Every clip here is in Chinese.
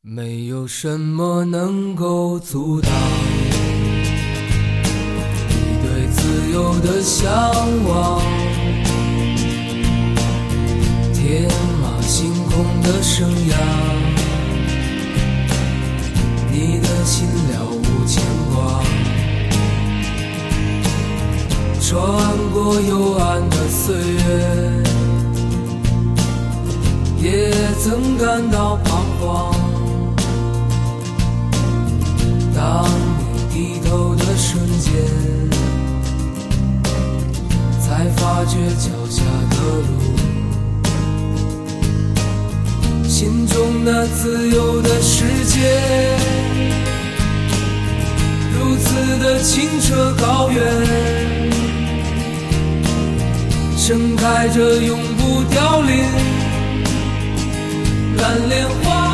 没有什么能够阻挡你对自由的向往，天马行空的生涯，你的心了无牵挂，穿过幽暗的岁月，也曾感到彷徨。当你低头的瞬间，才发觉脚下的路，心中那自由的世界，如此的清澈高远，盛开着永不凋零蓝莲花。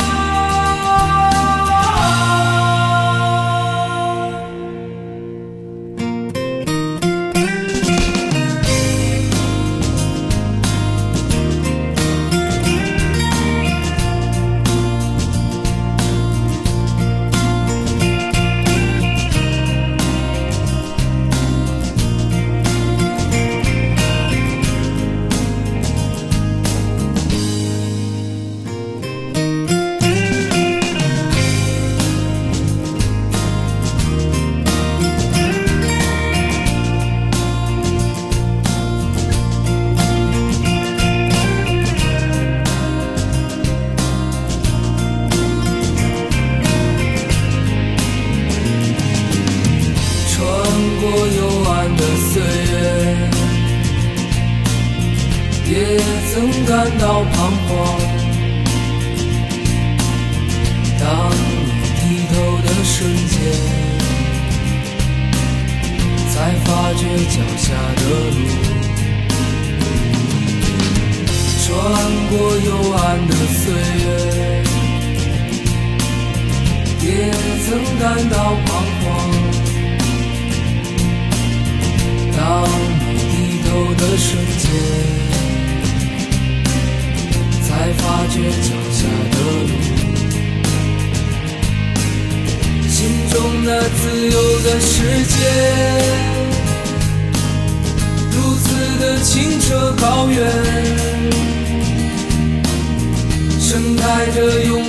也曾感到彷徨，当你低头的瞬间，才发觉脚下的路，穿过幽暗的岁月，也曾感到彷徨，当你低头的瞬间，才发觉脚下的路，心中那自由的世界，如此的清澈高远，盛开着永